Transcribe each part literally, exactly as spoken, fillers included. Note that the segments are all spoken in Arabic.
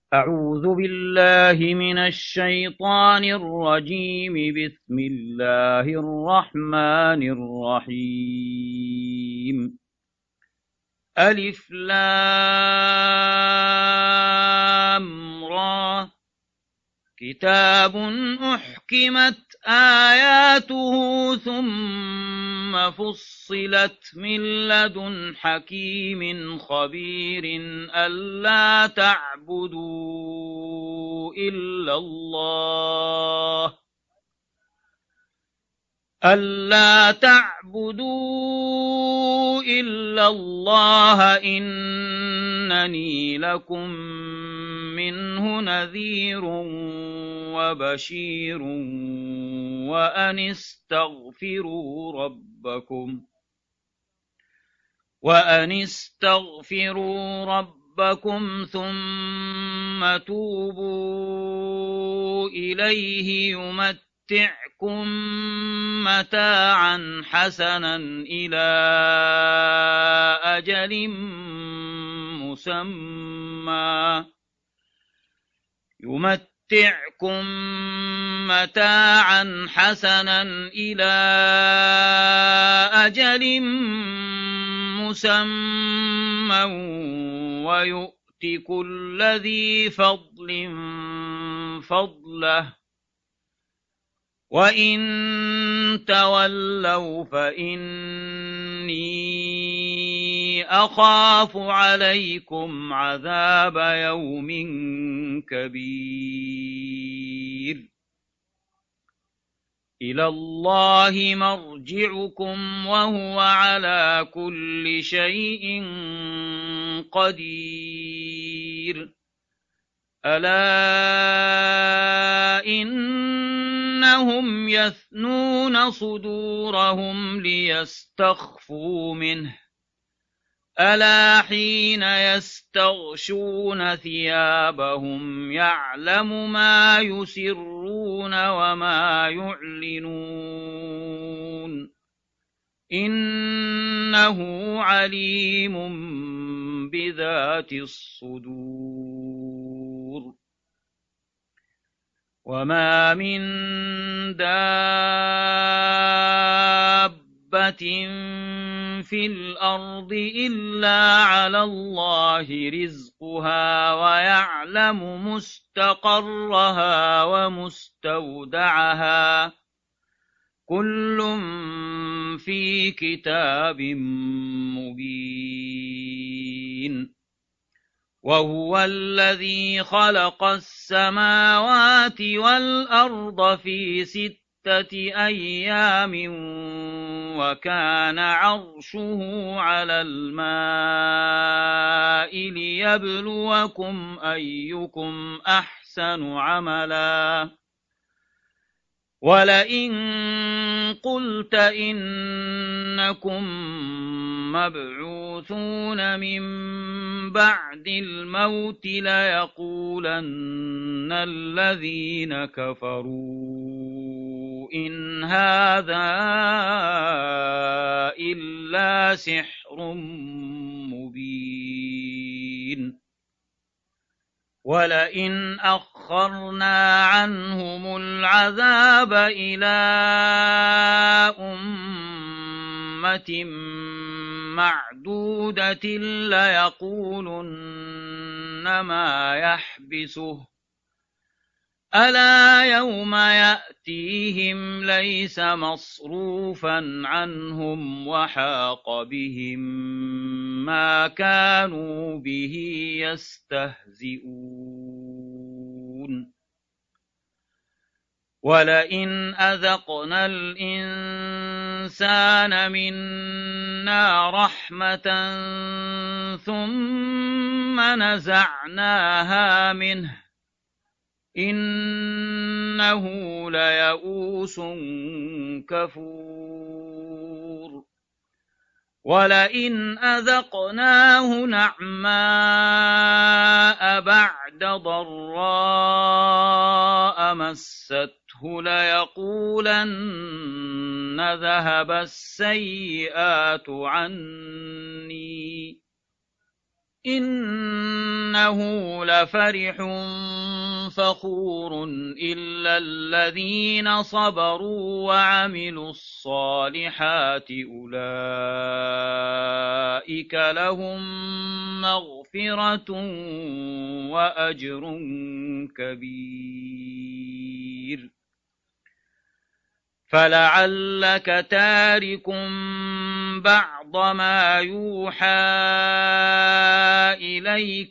أعوذ بالله من الشيطان الرجيم. بسم الله الرحمن الرحيم. ألف لام را. كتاب أحكمت آياته ثم فصلت من لدن حكيم خبير ألا تعبدوا إلا الله ألا تعبدوا إلا الله إنني لكم منه نذير وبشير وأن استغفروا ربكم وأن استغفروا ربكم ثم توبوا إليه يمتعكم متاعا حسنا إلى أجل مسمى يمتعكم متاعا حسنا إلى أجل مسمى ويؤت كل ذي فضل فضله وإن تولوا فإني أخاف عليكم عذاب يوم كبير. إلى الله مرجعكم وهو على كل شيء قدير. ألا إنهم يثنون صدورهم ليستخفوا منه ألا حين يستغشون ثيابهم يعلم ما يسرون وما يعلنون إنه عليم بذات الصدور. وما من دابة في الأرض إلا على الله رزقها ويعلم مستقرها ومستودعها كل في كتاب مبين. وهو الذي خلق السماوات والأرض في ستة أيام وكان عرشه على الماء ليبلوكم أيكم أحسن عملا. ولئن قلت إنكم مبعوثون من بعد الموت ليقولن الذين كفروا إن هذا إلا سحر مبين. ولئن أخرنا عنهم العذاب إلى أمة معدودة ليقولن ما يحبسه ألا يوم يأتيهم ليس مصروفا عنهم وحاق بهم ما كانوا به يستهزئون. ولئن أذقنا الإنسان منا رحمة ثم نزعناها منه إنه ليئوس كفور. ولئن أذقناه نعماء بعد ضراء مسته ليقولن ذهب السيئات عني إنه إنه لفرح فخور إلا الذين صبروا وعملوا الصالحات أولئك لهم مغفرة وأجر كبير فلعلك تارك بعض ما يوحى إليك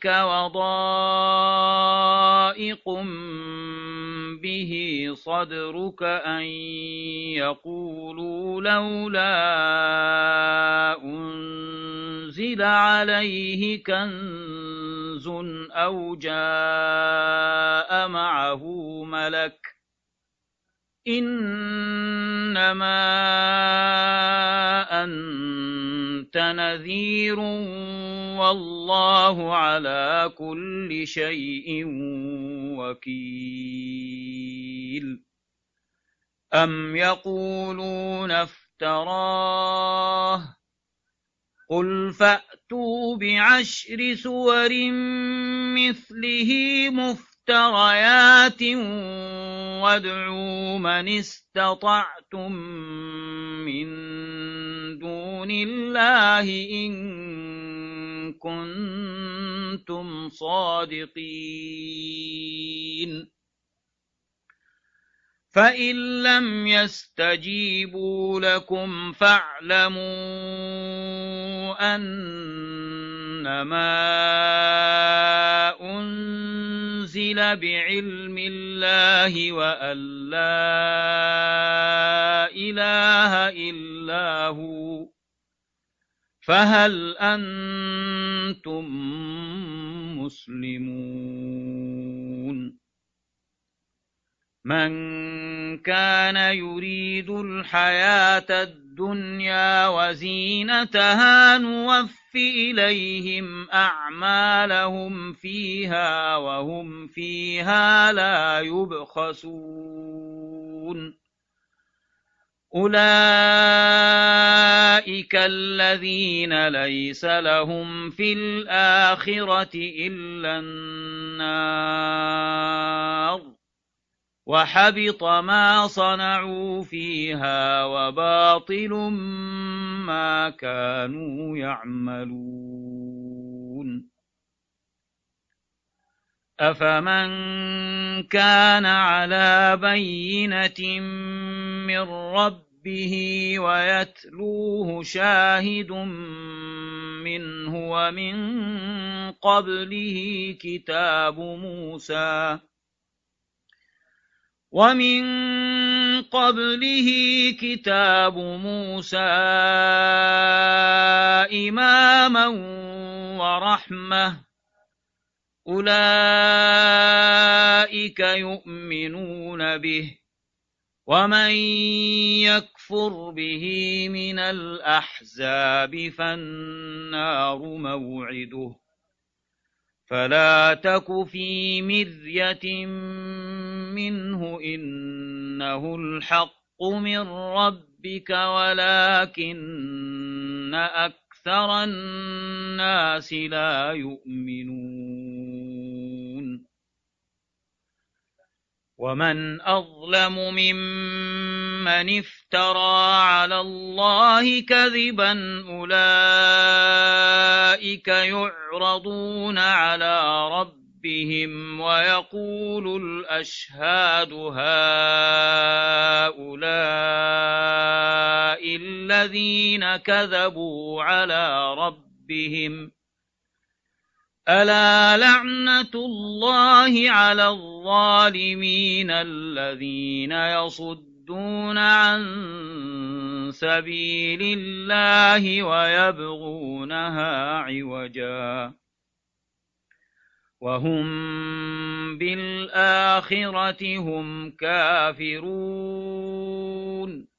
وضائق به صدرك أن يقولوا لولا أنزل عليه كنز أو جاء معه ملك إنما أنت نذير والله على كل شيء وكيل أم يقولون افتراه قل فأتوا بعشر سور مثله مفتريات وادعوا من استطعتم من دون الله إن كنتم صادقين فإن لم يستجيبوا لكم فاعلموا أنما أنزل بعلم الله وأن لا إله إلا هو فهل أنتم مسلمون من كان يريد الحياة الدنيا وزينتها نوف إليهم أعمالهم فيها وهم فيها لا يبخسون أولئك الذين ليس لهم في الآخرة إلا النار وحبط ما صنعوا فيها وباطل ما كانوا يعملون أفمن كان على بينة من ربه ويتلوه شاهد منه ومن قبله كتاب موسى ومن قبله كتاب موسى إماما ورحمة أولئك يؤمنون به ومن يكفر به من الأحزاب فالنار موعده فلا تك في مرية منه إنه الحق من ربك ولكن أكثر الناس لا يؤمنون ومن أظلم ممن افترى على الله كذبا أولئك يعرضون على ربهم ويقول الأشهاد هؤلاء الذين كذبوا على ربهم ألا لعنة الله على الظالمين الذين يصدون عن سبيل الله ويبغونها عوجا وهم بالآخرة هم كافرون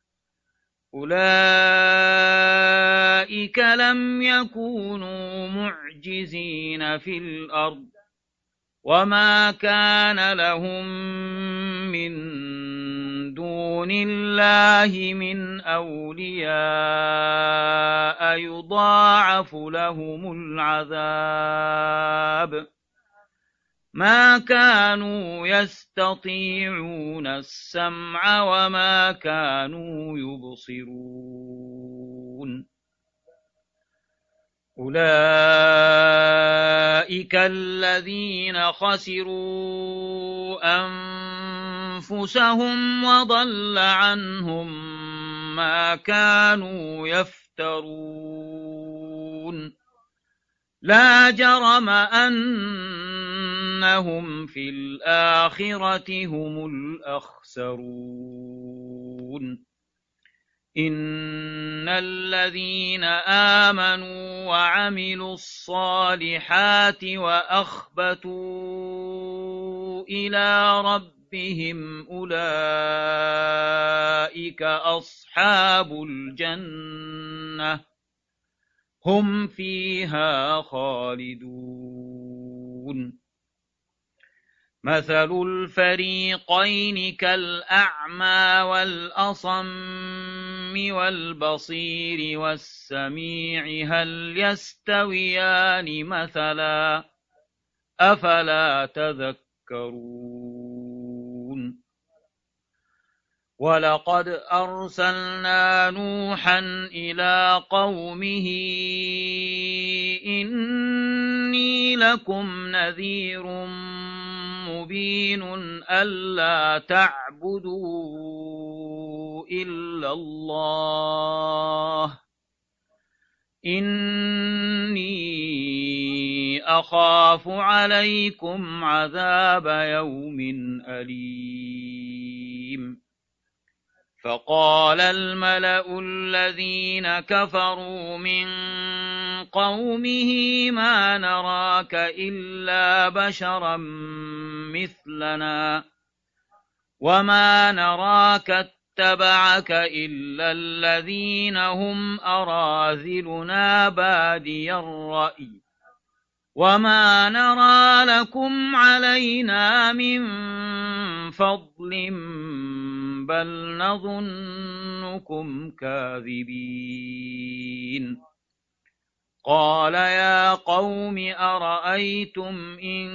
أولئك لم يكونوا معجزين في الأرض وما كان لهم من دون الله من أولياء يضاعف لهم العذاب ما كانوا يستطيعون السمع وما كانوا يبصرون أولئك الذين خسروا أنفسهم وضل عنهم ما كانوا يفترون لا جرم أنهم في الآخرة هم الأخسرون إن الذين آمنوا وعملوا الصالحات وأخبتوا إلى ربهم أولئك أصحاب الجنة هم فيها خالدون مثل الفريقين كالأعمى والأصم والبصير والسميع هل يستويان مثلا أفلا تذكرون ولقد أرسلنا نوحا إلى قومه إني لكم نذير مبين ألا تعبدوا إلا الله إني أخاف عليكم عذاب يوم أليم فقال الملأ الذين كفروا من قومه ما نراك إلا بشرا مثلنا وما نراك اتبعك إلا الذين هم أراذلنا بادي الرأي وما نرى لكم علينا من فضل بل نظنكم كاذبين قال يا قوم أرأيتم إن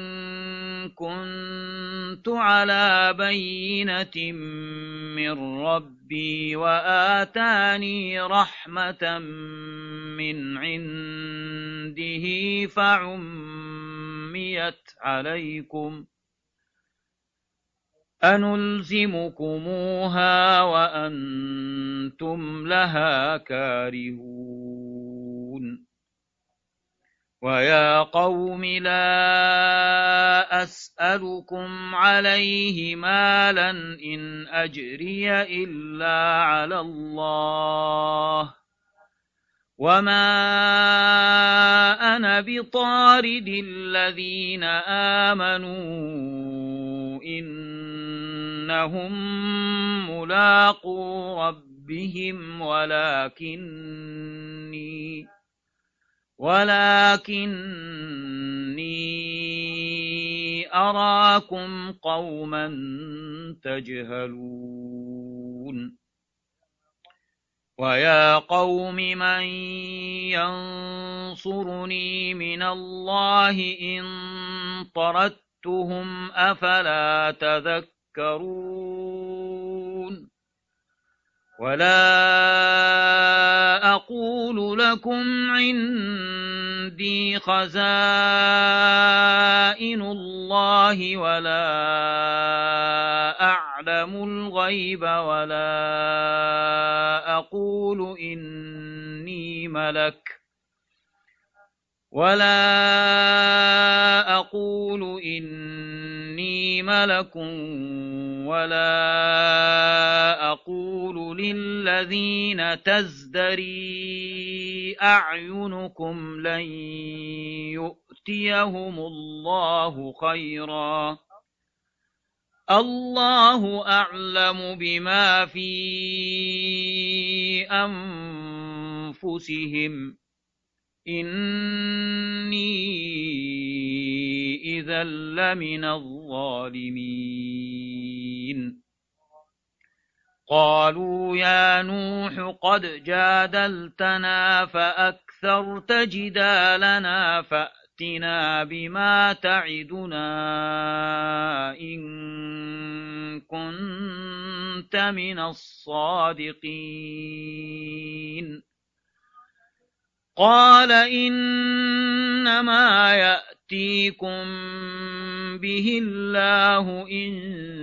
كنت على بينة من ربي وآتاني رحمة من عنده فعميت عليكم أنلزمكموها وأنتم لها كارهون ويا قوم لا أسألكم عليه مالا إن أجري إلا على الله وما أنا بطارد الذين آمنوا إنهم ملاقو ربهم ولكني ولكني أراكم قوما تجهلون ويا قوم من ينصرني من الله إن طردتهم أفلا تذكرون ولا أقول لكم عندي خزائن الله ولا أعلم الغيب ولا أقول إني ملك ولا أقول إني ملك ولا أقول للذين تزدري أعينكم لن يؤتيهم الله خيرا الله أعلم بما في أنفسهم إني إذا لمن الظالمين قالوا يا نوح قد جادلتنا فأكثرت جدالنا فأتنا فأتنا بما تعدنا إن كنت من الصادقين. قال إنما يأتيكم به الله إن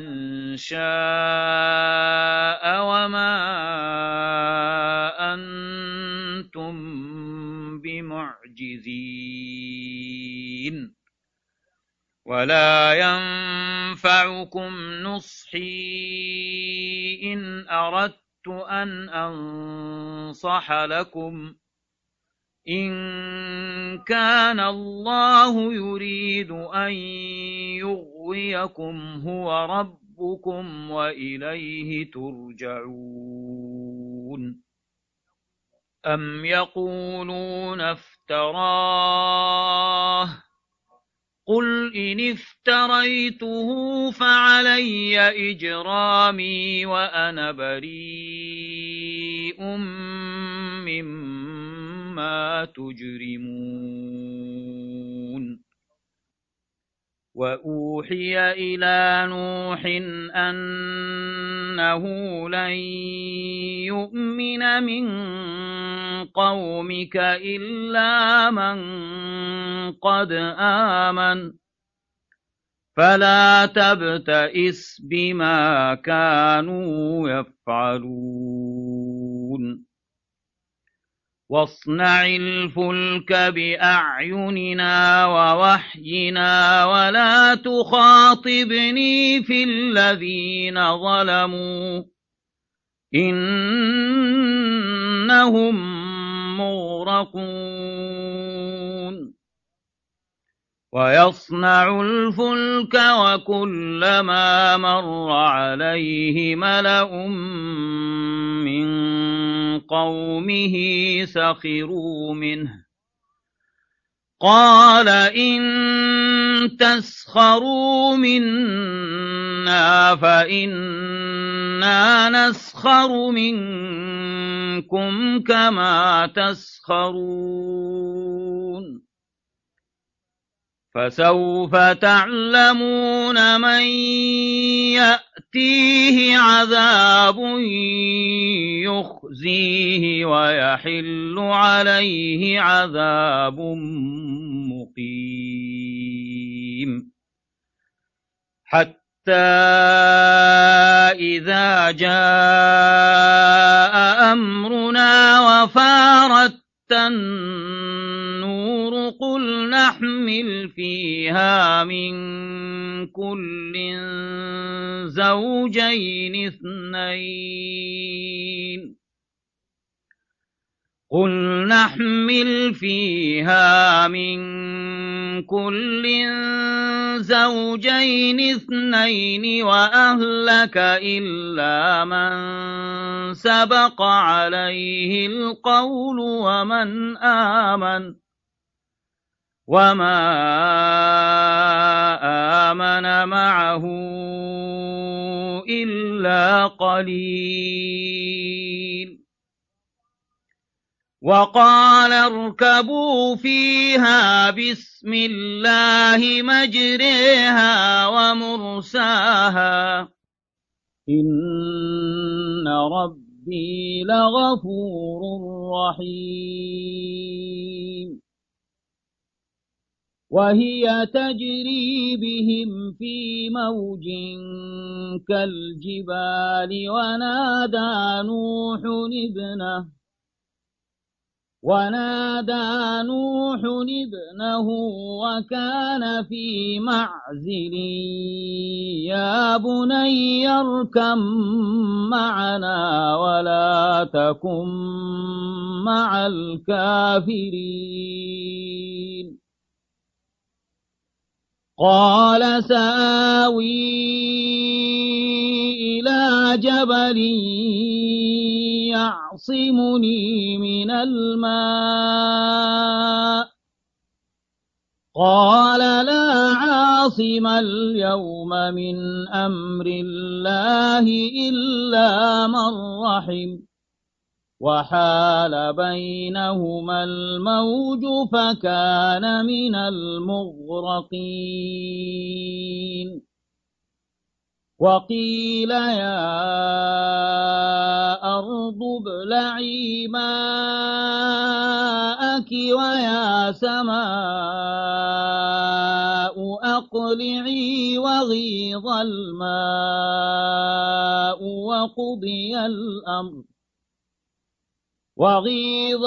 شاء وما أنتم بمعجزين ولا ينفعكم نصحي إن أردت أن أنصح لكم إن كان الله يريد أن يغويكم هو ربكم وإليه ترجعون. أم يقولون افتراه قل إن افتريته فعلي إجرامي وأنا بريء مما تجرمون. وأوحي إلى نوح أنه لن يؤمن من قومك إلا من قد آمن فلا تبتئس بما كانوا يفعلون. واصنع الفلك بأعيننا ووحينا ولا تخاطبني في الذين ظلموا إنهم مغرقون. ويصنع الفلك وكلما مر عليه ملأ من قومه سخروا منه قال إن تسخروا منا فإنا نسخر منكم كما تسخرون. فسوف تعلمون من يأتيه عذاب يخزيه ويحل عليه عذاب مقيم. حتى إذا جاء أمرنا وفارت النور قل نحمل فيها من كل زوجين اثنين قل نحمل فيها من كل زوجين اثنين وأهلك إلا من سبق عليه القول ومن آمن وما آمن معه إلا قليل. وقال اركبوا فيها بسم الله مجريها ومرساها إن ربي لغفور رحيم. وهي تجري بهم في موج كالجبال ونادى نوح ابنه ونادى نوح ابنه وكان في معزل يا بني اركب معنا ولا تكن مع الكافرين. قال سآوي إلى جبل يعصمني من الماء قال لا عاصم اليوم من أمر الله الله إلا من رحم وحال بينهما الموج فكان من المغرقين وقيل يا أرض ابلعي ماءك ويا سماء أقلعي وغيض الماء وقضي الأمر وغيض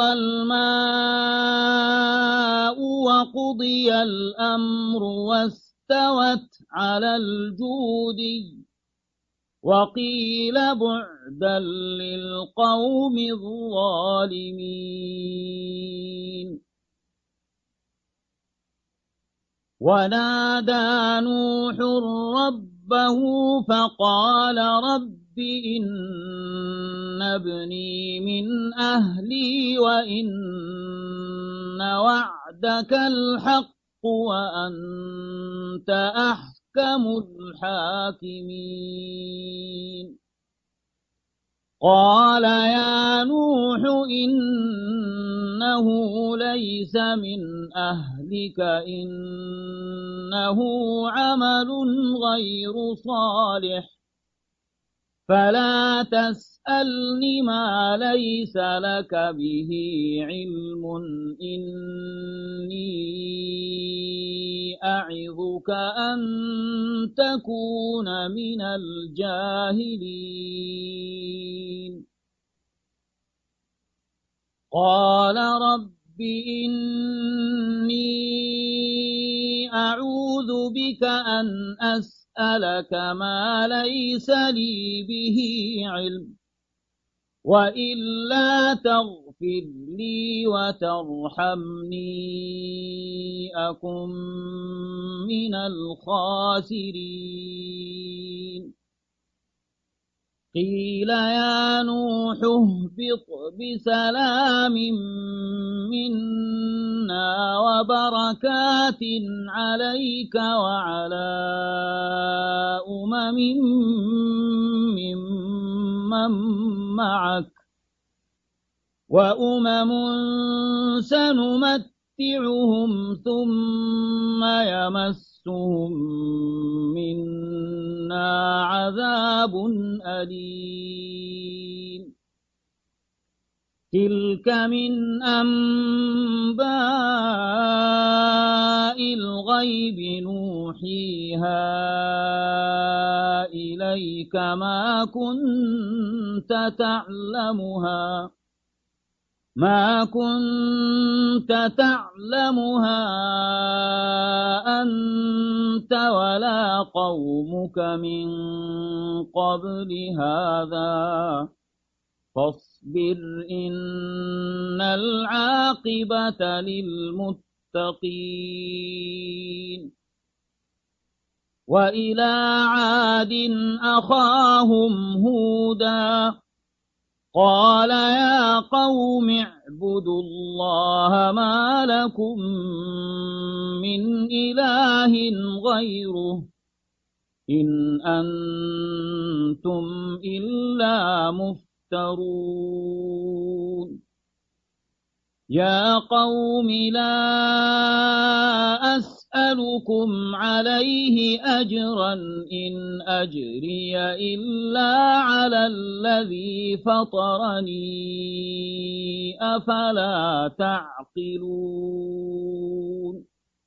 الماء وقضي الأمر واستوت على الجودي وقيل بعدا للقوم الظالمين ونادى نوح ربه فقال رب إن ابني من أهلي وإن وعدك الحق وأنت أحكم الحاكمين قال يا نوح إنه ليس من أهلك إنه عمل غير صالح فلا تسألني ما ليس لك به علم إني أعظك أن تكون من الجاهلين قال رب إني أعوذ بك أن أسألك ما ليس لي به علم وإلا تغفر لي وترحمني أكن من الخاسرين قيل يا نوح اهبط بسلام منا وبركات عليك وعلى أمم ممن معك وأمم سنمتعهم ثم يمسهم منا عذاب أليم تلك من أنباء الغيب نوحيها إليك ما كنت تعلمها ما كنت تعلمها أنت ولا قومك من قبل هذا فاصبر إن العاقبة للمتقين وإلى عاد أخاهم هودا قال يا قوم اعبدوا الله ما لكم من إله غيره إن أنتم إلا مفترون يا قوم لا أسألكم عليه أجرا إن أجري إلا على الذي فطرني أفلا تعقلون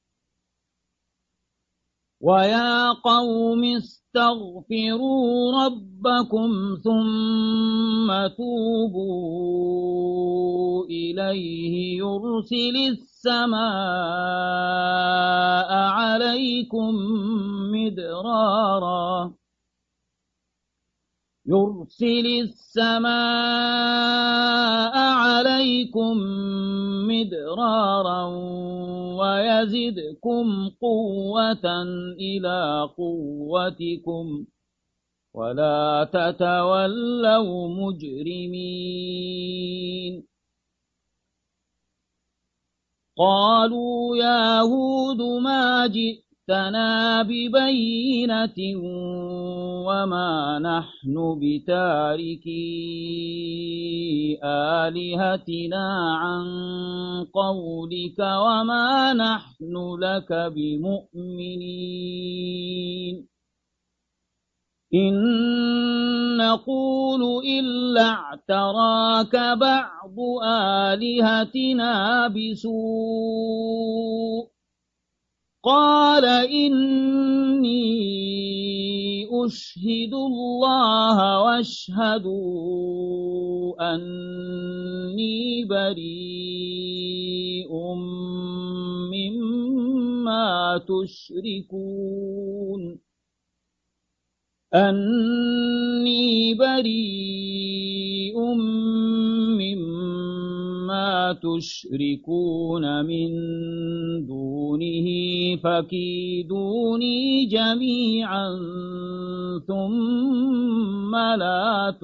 ويا قوم استغفروا ربكم ثم توبوا إليه يرسل السماء عليكم مدرارا يرسل السماء عليكم مدرارا ويزدكم قوة إلى قوتكم ولا تتولوا مجرمين قالوا يا هود ما جئت جئتنا ببينة وما نحن بتاركي آلهتنا عن قولك وما نحن لك بمؤمنين إن نقول إلا اعتراك بعض آلهتنا بسوء قال إني أشهد الله واشهدوا أني بريء مما تشركون أني بريء مما تشركون من دونه فكيدوني جميعا ثم لا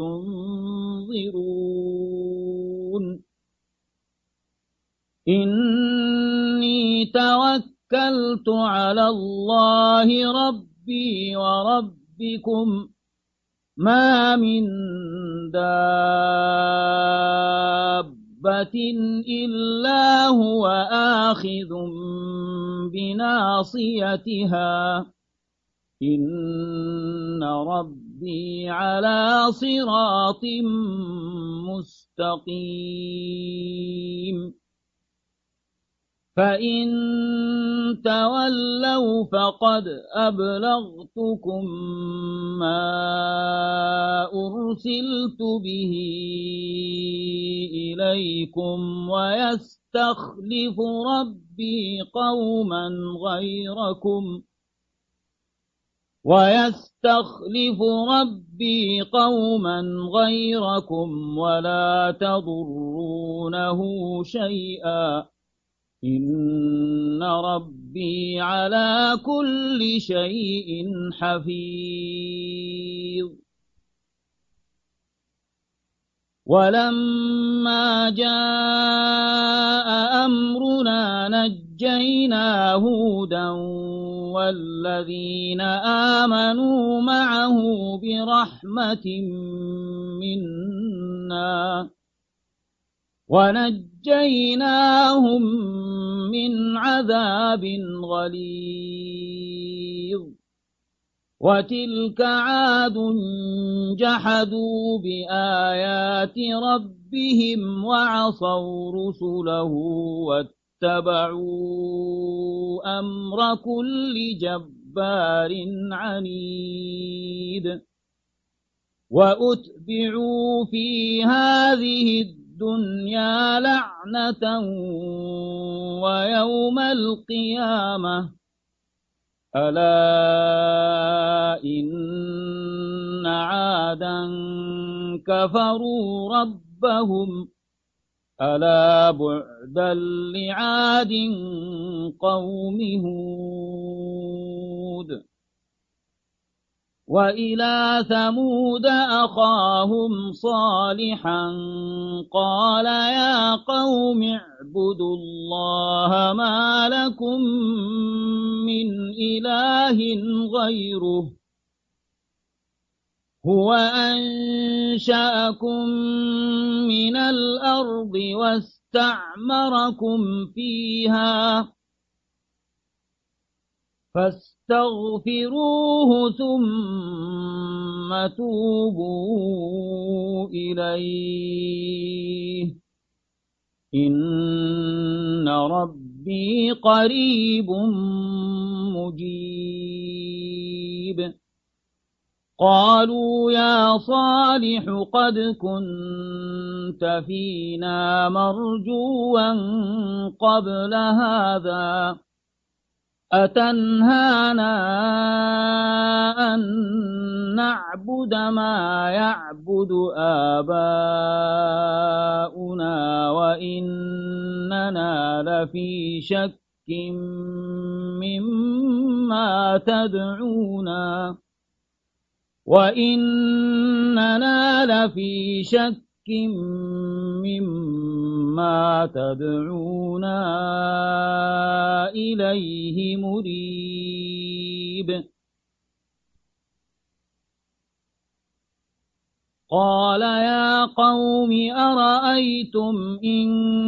تنظرون إني توكلت على الله ربي وربي بكم ما من دابة إلا هو آخذ بناصيتها إن ربي على صراط مستقيم فإن تولوا فقد أبلغتكم ما أرسلت به إليكم ويستخلف ربي قوما غيركم ويستخلف ربي قوما غيركم ولا تضرونه شيئا إن ربي على كل شيء حفيظ ولما جاء أمرنا نجينا هودا والذين آمنوا معه برحمة منا ونجيناهم من عذاب غليظ وتلك عاد جحدوا بآيات ربهم وعصوا رسله واتبعوا أمر كل جبار عنيد وأتبعوا في هذه الدنيا لعنة ويوم القيامة ألا إن عادا كفروا ربهم ألا بعدا لعاد قوم هود وإلى ثمود أخاهم صالحا قال يا قوم اعبدوا الله ما لكم من إله غيره هو أنشأكم من الأرض واستعمركم فيها فاستغفروه ثم توبوا إليه إن ربي قريب مجيب قالوا يا صالح قد كنت فينا مرجوا قبل هذا أتنهانا أن نعبد ما يعبد آباؤنا وإننا لفي شك مما تدعونا وإننا لفي شك مما تدعونا إليه مريب. قال يا قوم أرأيتم إن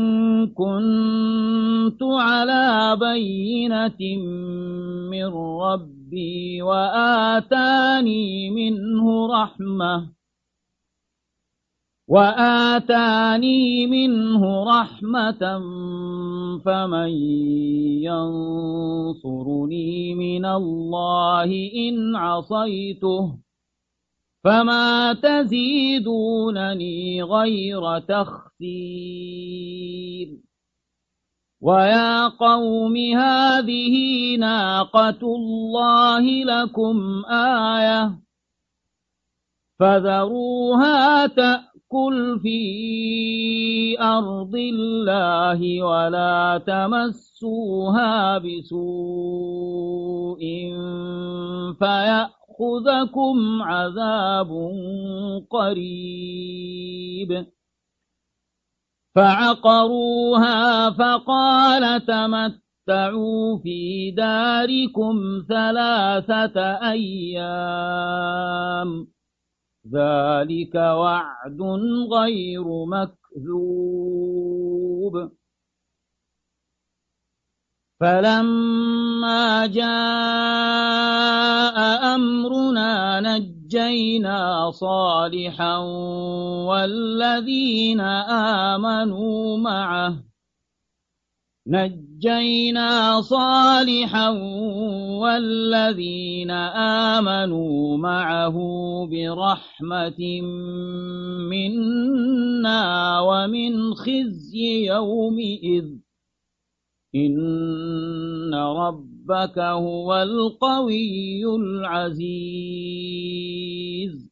كنت على بينة من ربي وآتاني منه رحمة وآتاني منه رحمة فمن ينصرني من الله إن عصيته فما تزيدونني غير تخسير. ويا قوم هذه ناقة الله لكم آية فذروها تأكل في أرض الله ولا تمسوها بسوء فيأخذكم عذاب قريب. فعقروها فقال تمتعوا في داركم ثلاثة أيام ذلك وعد غير مكذوب. فلما جاء أمرنا نجينا صالحا والذين آمنوا معه نجينا صالحا والذين آمنوا معه برحمة منا ومن خزي يومئذ إن ربك هو القوي العزيز.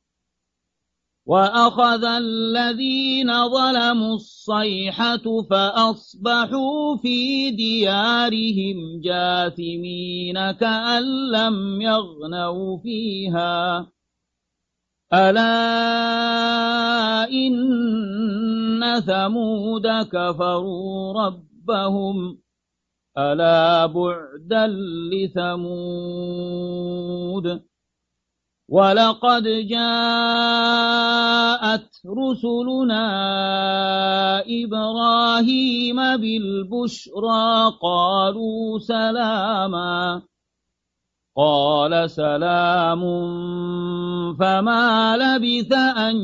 وأخذ الذين ظلموا الصيحة فأصبحوا في ديارهم جاثمين كأن لم يغنوا فيها ألا إن ثمود كفروا ربهم ألا بعدا لثمود. ولقد جاءت رسلنا إبراهيم بالبشرى قالوا سلاما قال سلام فما لبث أن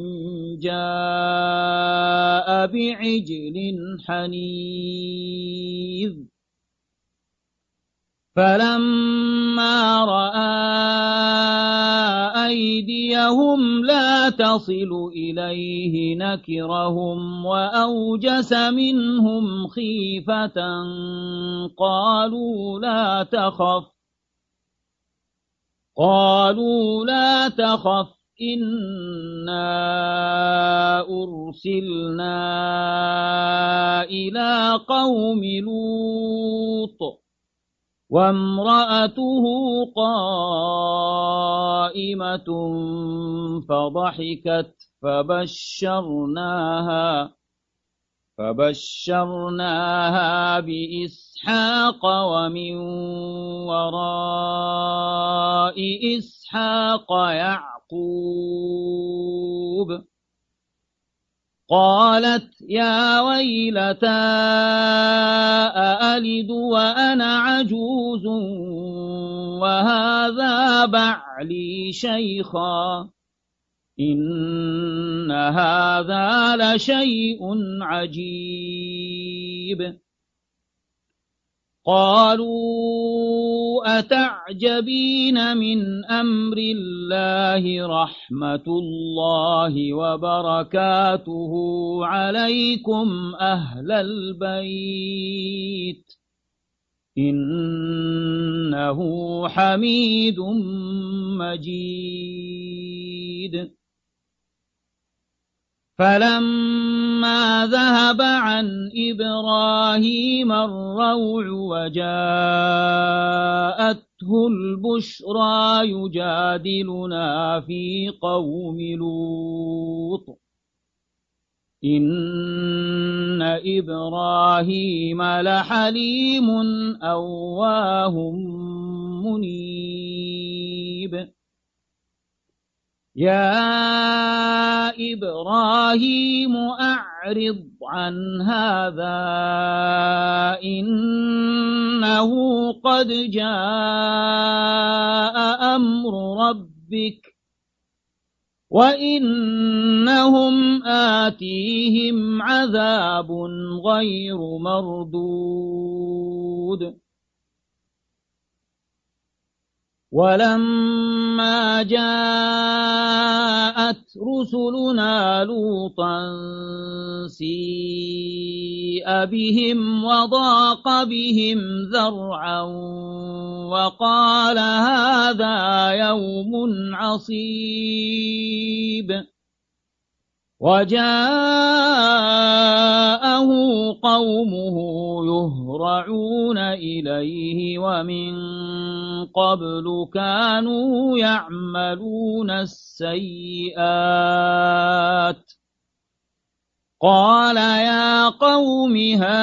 جاء بعجل حنيذ. فلما رأى أيديهم لا تصل إليه نكرهم وأوجس منهم خيفة قالوا لا تخف قالوا لا تخف إنا أرسلنا إلى قوم لوط وامرأته قائمة فضحكت فبشرناها فبشرناها بإسحاق ومن وراء إسحاق يعقوب. قالت يا ويلتى أألد وأنا عجوز وهذا بعلي شيخا إن هذا لشيء عجيب. قالوا أتعجبين من أمر الله رحمة الله وبركاته عليكم أهل البيت إنه حميد مجيد. فلما ذهب عن إبراهيم الروع وجاءته البشرى يجادلنا في قوم لوط إن إبراهيم لحليم أواه منيب يا إبراهيم أعرض عن هذا إنه قد جاء أمر ربك وإنهم آتيهم عذاب غير مردود ولما جاءت رسلنا لوطا سيء بهم وضاق بهم ذرعا وقال هذا يوم عصيب وجاءه قومه يهرعون إليه ومن قبل كانوا يعملون السيئات قال يا قوم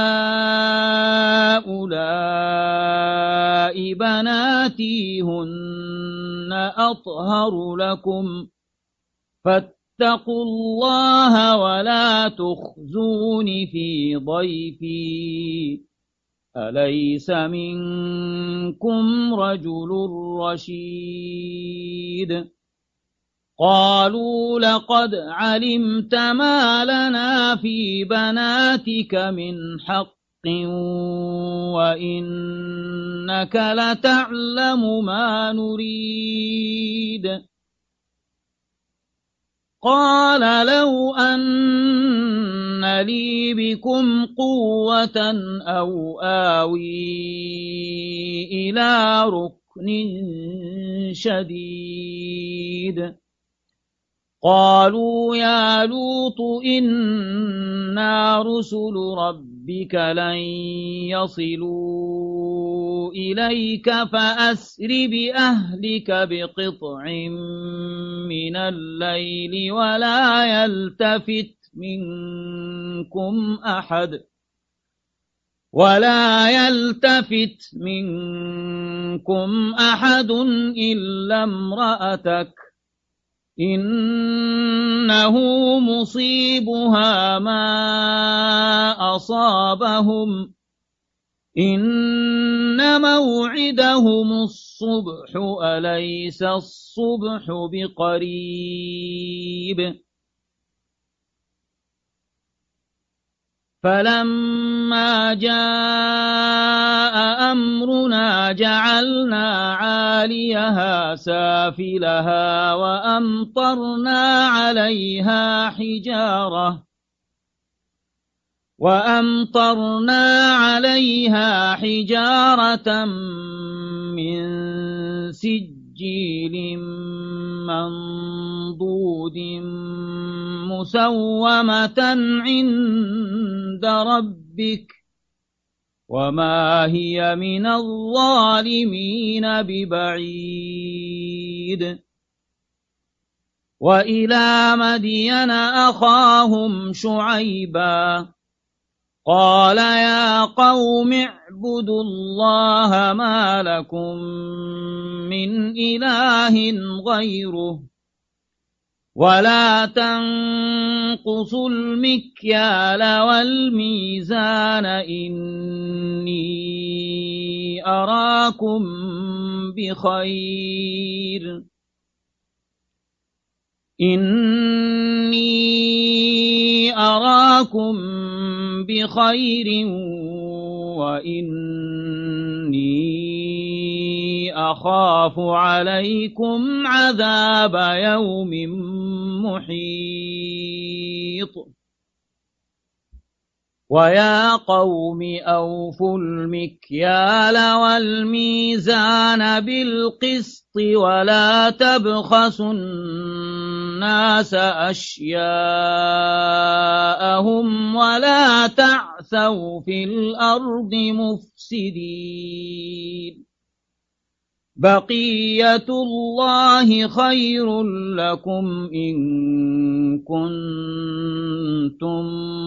هؤلاء بناتي هن أطهر لكم فاتقوا الله ولا تخزون في ضيفي أليس منكم رجل رشيد قالوا لقد علمت ما لنا في بناتك من حق وإنك لتعلم ما نريد قال لو أن لي بكم قوة أو آوي إلى ركن شديد قالوا يا لوط إنا رسل ربك لن يصلوا إليك فأسر بأهلك بقطع من الليل ولا يلتفت منكم أحد ولا يلتفت منكم أحد إلا امرأتك إنه مصيبها ما أصابهم إن موعدهم الصبح أليس الصبح بقريب فلما جاء أمرنا جعلنا عاليها سافلها وأمطرنا عليها حجارة وأمطرنا عليها حجارة من سجيل منضود مسومة عند ربك وما هي من الظالمين ببعيد وإلى مدين أخاهم شعيبا قال يا قوم اعبدوا الله ما لكم من إله غيره ولا تنقصوا المكيال والميزان إني أراكم بخير إني أراكم بخير وإني أخاف عليكم عذاب يوم محيط ويا قوم أوفوا المكيال والميزان بالقسط ولا تبخسوا الناس أشياءهم ولا تعثوا في الأرض مفسدين بقية الله خير لكم إن كنتم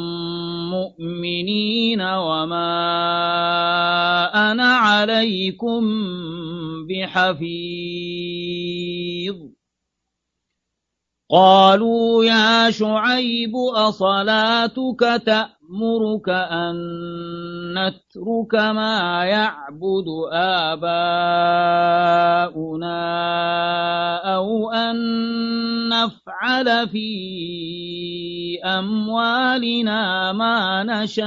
مؤمنين وما أنا عليكم بحفيظ قالوا يا شعيب أصلاتك تأمرك أن نترك ما يعبد آباؤنا أو أن نفعل في أموالنا ما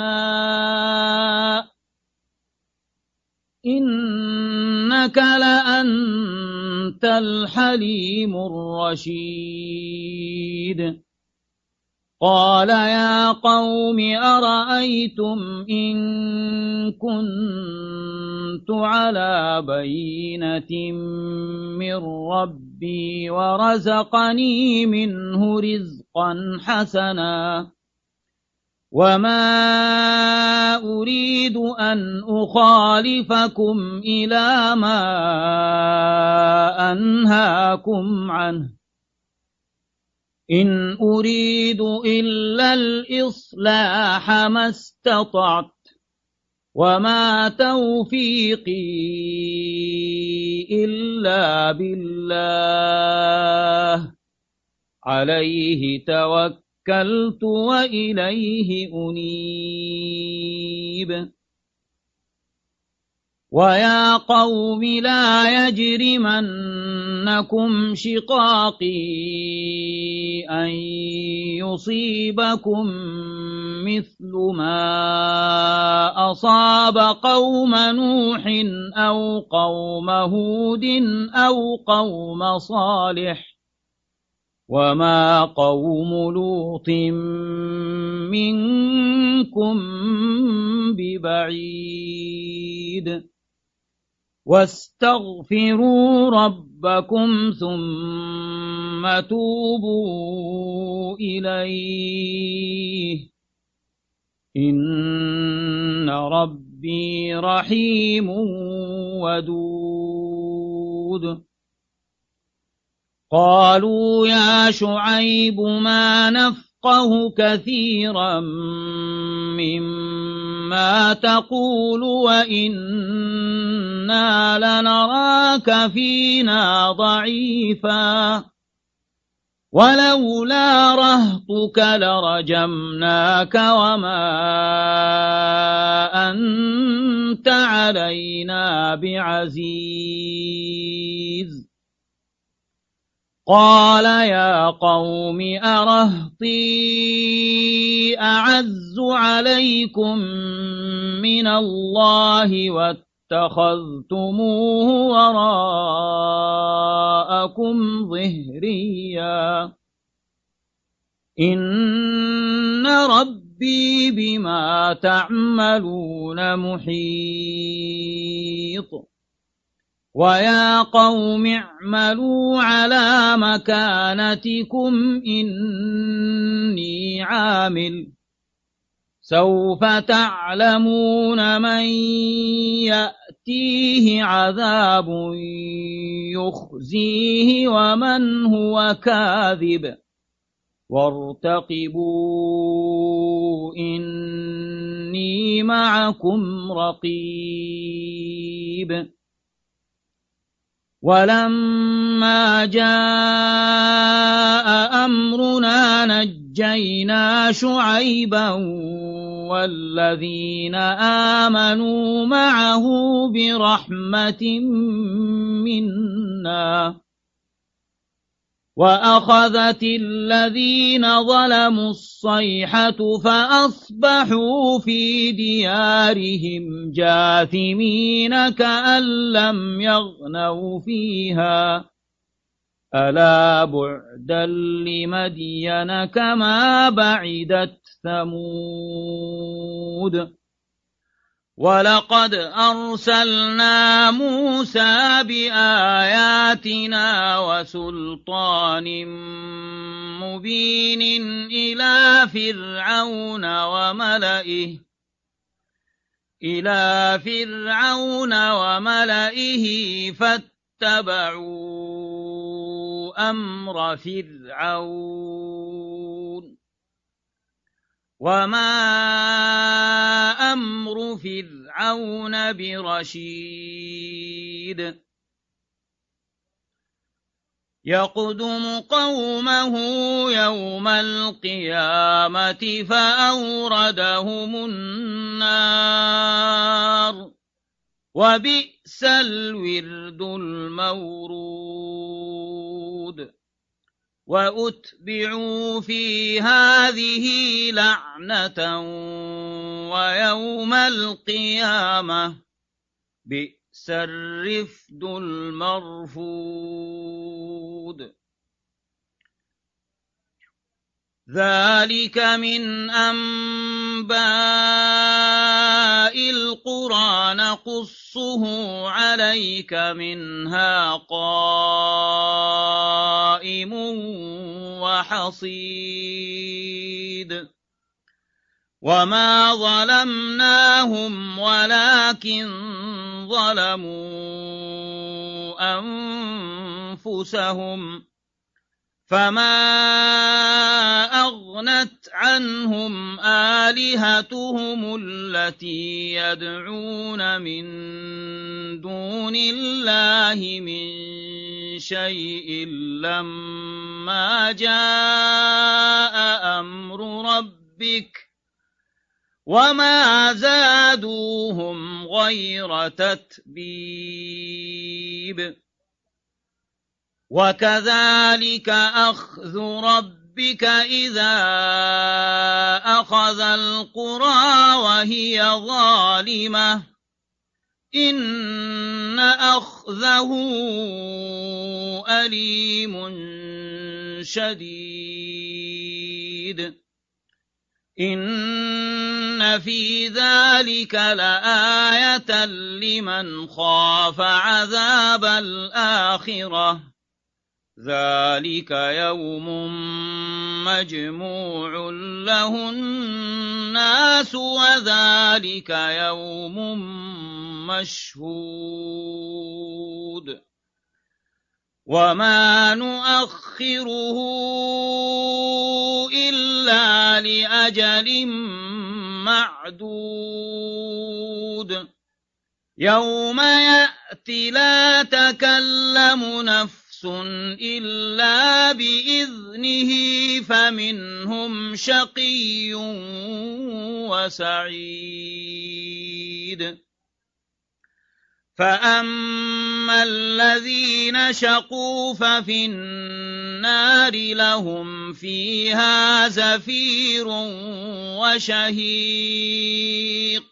نشاء إنك لأنت الحليم الرشيد قال يا قوم أرأيتم إن كنت على بينة من ربي ورزقني منه رزقا حسنا وما أريد أن أخالفكم إلى ما أنهاكم عنه إن أريد إلا الإصلاح ما استطعت وما توفيقي إلا بالله عليه توكل توكلت وإليه أنيب ويا قوم لا يجرمنكم شقاقي أن يصيبكم مثل ما أصاب قوم نوح أو قوم هود أو قوم صالح وما قوم لوط منكم ببعيد واستغفروا ربكم ثم توبوا إليه إن ربي رحيم ودود قالوا يا شعيب ما نفقه كثيرا مما تقول وإنا لنراك فينا ضعيفا ولولا رهطك لرجمناك وما أنت علينا بعزيز قال يا قوم أرهطي أعز عليكم من الله واتخذتموه وراءكم ظهريا إن ربي بما تعملون محيط ويا قوم اعملوا على مكانتكم إني عامل سوف تعلمون من يأتيه عذاب يخزيه ومن هو كاذب وارتقبوا إني معكم رقيب ولما جاء أمرنا نجينا شعيبا والذين آمنوا معه برحمة منا وأخذت الذين ظلموا الصيحة فأصبحوا في ديارهم جاثمين كأن لم يغنوا فيها ألا بعدا لمدين كما بعدت ثمود ولقد أرسلنا موسى بآياتنا وسلطان مبين إلى فرعون وملئه إلى فرعون وملئه فاتبعوا اتبعوا أمر فرعون وما أمر فرعون برشيد يقدم قومه يوم القيامة فأوردهم النار وبئس الورد المورود وأتبعوا في هذه لعنة ويوم القيامة بئس الرفد المرفود ذلك من أنباء القرى نقصه عليك منها قائم وحصيد وما ظلمناهم ولكن ظلموا أنفسهم فما أغنت عنهم آلهتهم التي يدعون من دون الله من شيء لما جاء أمر ربك وما زادوهم غير تتبيب وكذلك أخذ ربك إذا أخذ القرى وهي ظالمة إن أخذه أليم شديد إن في ذلك لآية لمن خاف عذاب الآخرة ذلك يوم مجموع له الناس وذلك يوم مشهود وما نؤخره إلا لأجل معدود يوم يأتي لا تكلم نفس إلا بإذنه فمنهم شقي وسعيد فأما الذين شقوا ففي النار لهم فيها زفير وشهيق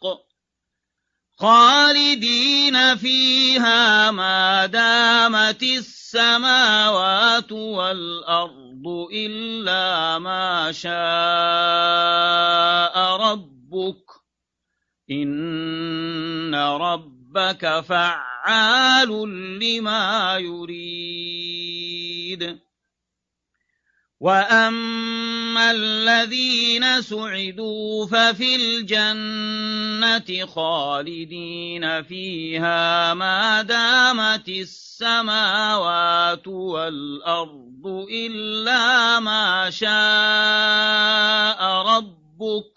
خالدين فيها ما دامت السماوات والأرض إلا ما شاء ربك إن ربك فعال لما يريد وأما الذين سعدوا ففي الجنة خالدين فيها ما دامت السماوات والأرض إلا ما شاء ربك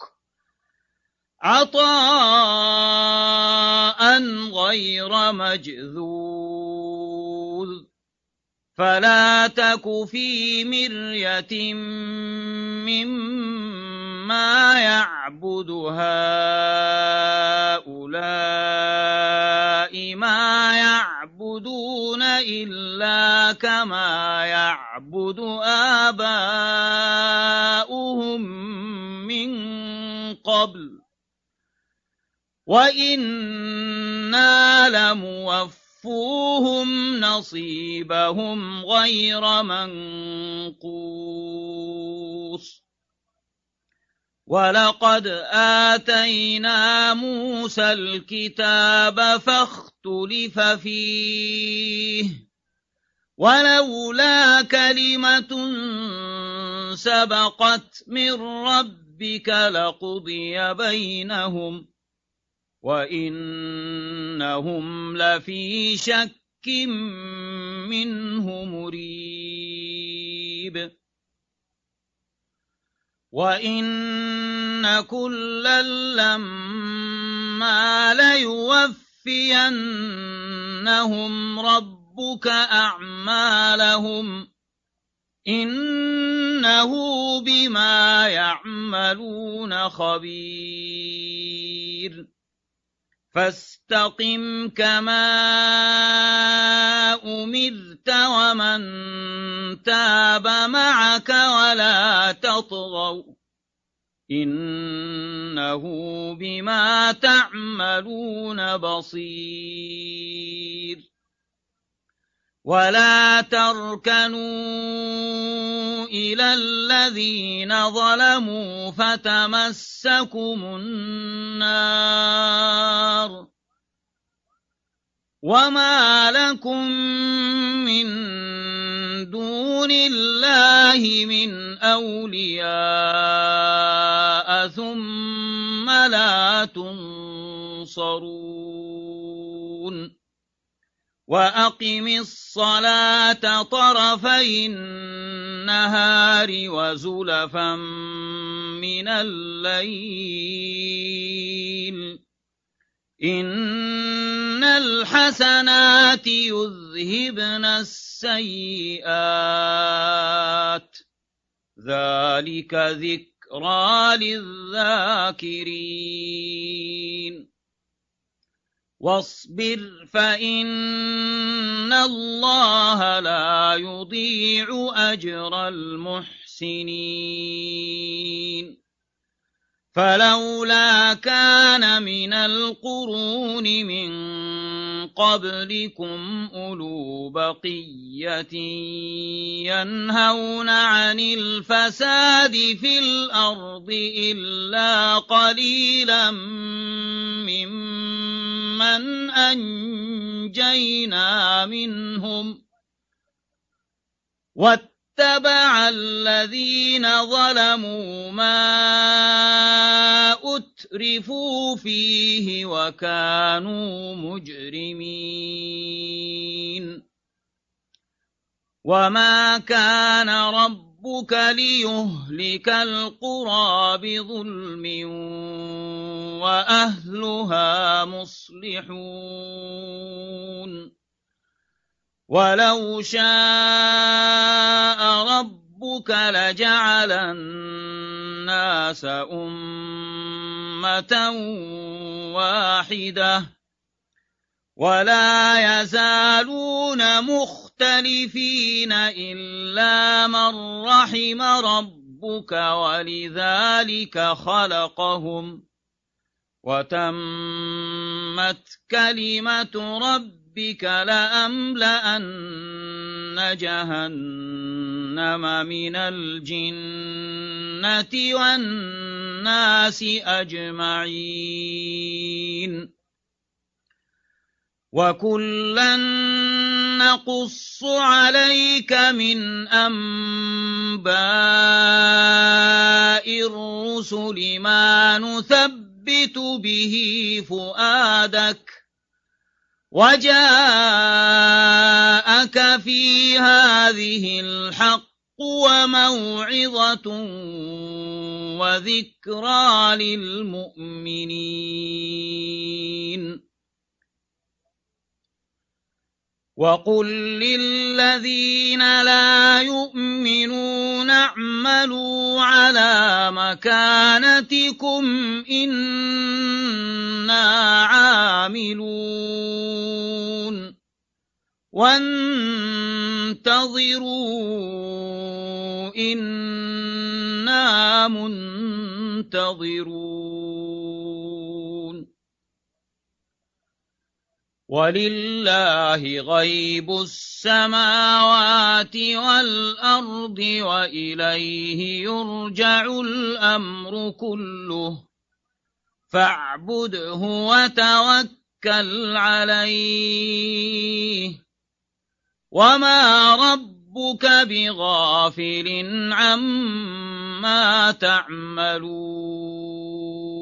عطاء غير مجذوذ فلا تك في مرية مما يعبد هؤلاء ما يعبدون إلا كما يعبد آباؤهم من قبل وإنا لموفوهم نصيبهم غير منقوص ولقد آتينا موسى الكتاب فاختلف فيه ولولا كلمة سبقت من ربك لقضي بينهم وإنهم لفي شك منه مريب وإن كلا لما ليوفينهم ربك أعمالهم إنه بما يعملون خبير فاستقم كما أمرت ومن تاب معك ولا تطغوا إنه بما تعملون بصير ولا تركنوا إلى الذين ظلموا فتمسكم النار وما لكم من دون الله من أولياء ثم لا تنصرون وأقم الصلاة طرفي النهار وزلفا من الليل إن الحسنات يذهبن السيئات ذلك ذكرى للذاكرين واصبر فإن الله لا يضيع أجر المحسنين فلولا كان من القرون من قبلكم أولو بقية ينهون عن الفساد في الأرض إلا قليلا ممن أنجينا منهم واتبع الذين ظلموا ما أترفوا فيه وكانوا مجرمين وما كان ربك ليهلك القرى بظلم وأهلها مصلحون ولو شاء ربك لجعل الناس أمة واحدة ولا يزالون مختلفين إلا من رحم ربك ولذلك خلقهم وتمت كلمة ربك لأملأن جهنم من الجنة والناس أجمعين وكلا نقص عليك من أنباء الرسل ما نثبت به فؤادك وجاءك في هذه الحق وموعظة وذكرى للمؤمنين وقل للذين لا يؤمنون اعملوا على مكانتكم إنا عاملون وانتظروا إنا منتظرون ولله غيب السماوات والأرض وإليه يرجع الأمر كله فاعبده وتوكل عليه وما ربك بغافل عما تعملون